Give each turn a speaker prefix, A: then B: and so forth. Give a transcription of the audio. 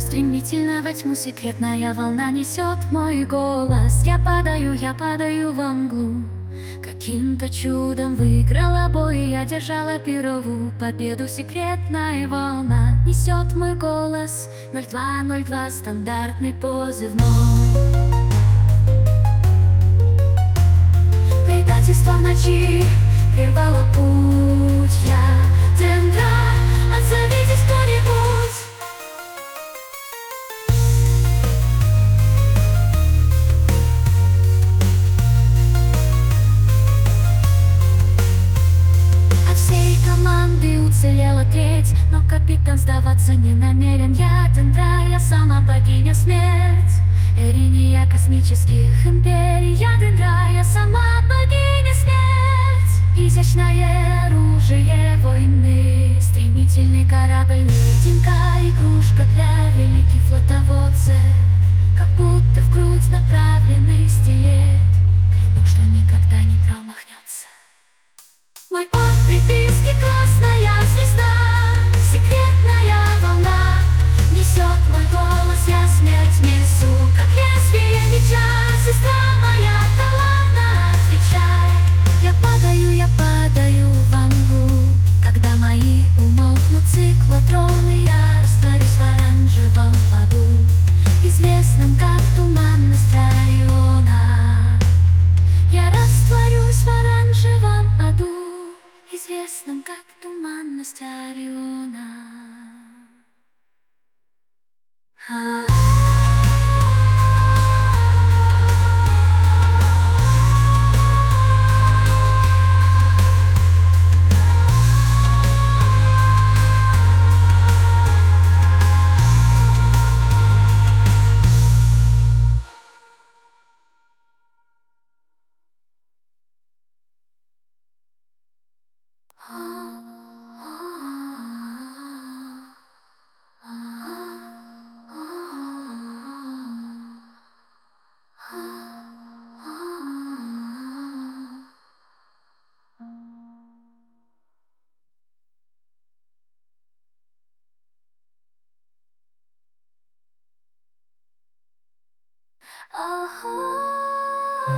A: Стремительно во тьму секретная волна несет мой голос. Я падаю во мглу. Каким-то чудом выиграла бой, я держала перовую победу. Секретная волна несет мой голос. 0202 стандартный позывной. Предательство в ночи прервало путь. Я Дендра, отзовитесь кто-нибудь. От всей команды уцелела треть, но капитан сдаваться не намерен. Я Дендра, я сама богиня смерть. Эриния космических империй. Я Дендра, я сама богиня смерть. Изящное оружие войны, стремительный корабль, невидимка, игрушка для великих флотоводцев. Как будто в грудь направленный стилет, клянусь, что никогда не промахнется. Мой под приписки красная звезда. Секретная волна несет мой голос. Я смерть несу, как лезвие меча. Сестра моя талантна, отвечай. Я падаю во мглу. Когда мои умолкнут циклотроны, я растворюсь в оранжевом аду, известном как туманность Ориона. Я растворюсь в оранжевом аду, известном как туманность Ориона.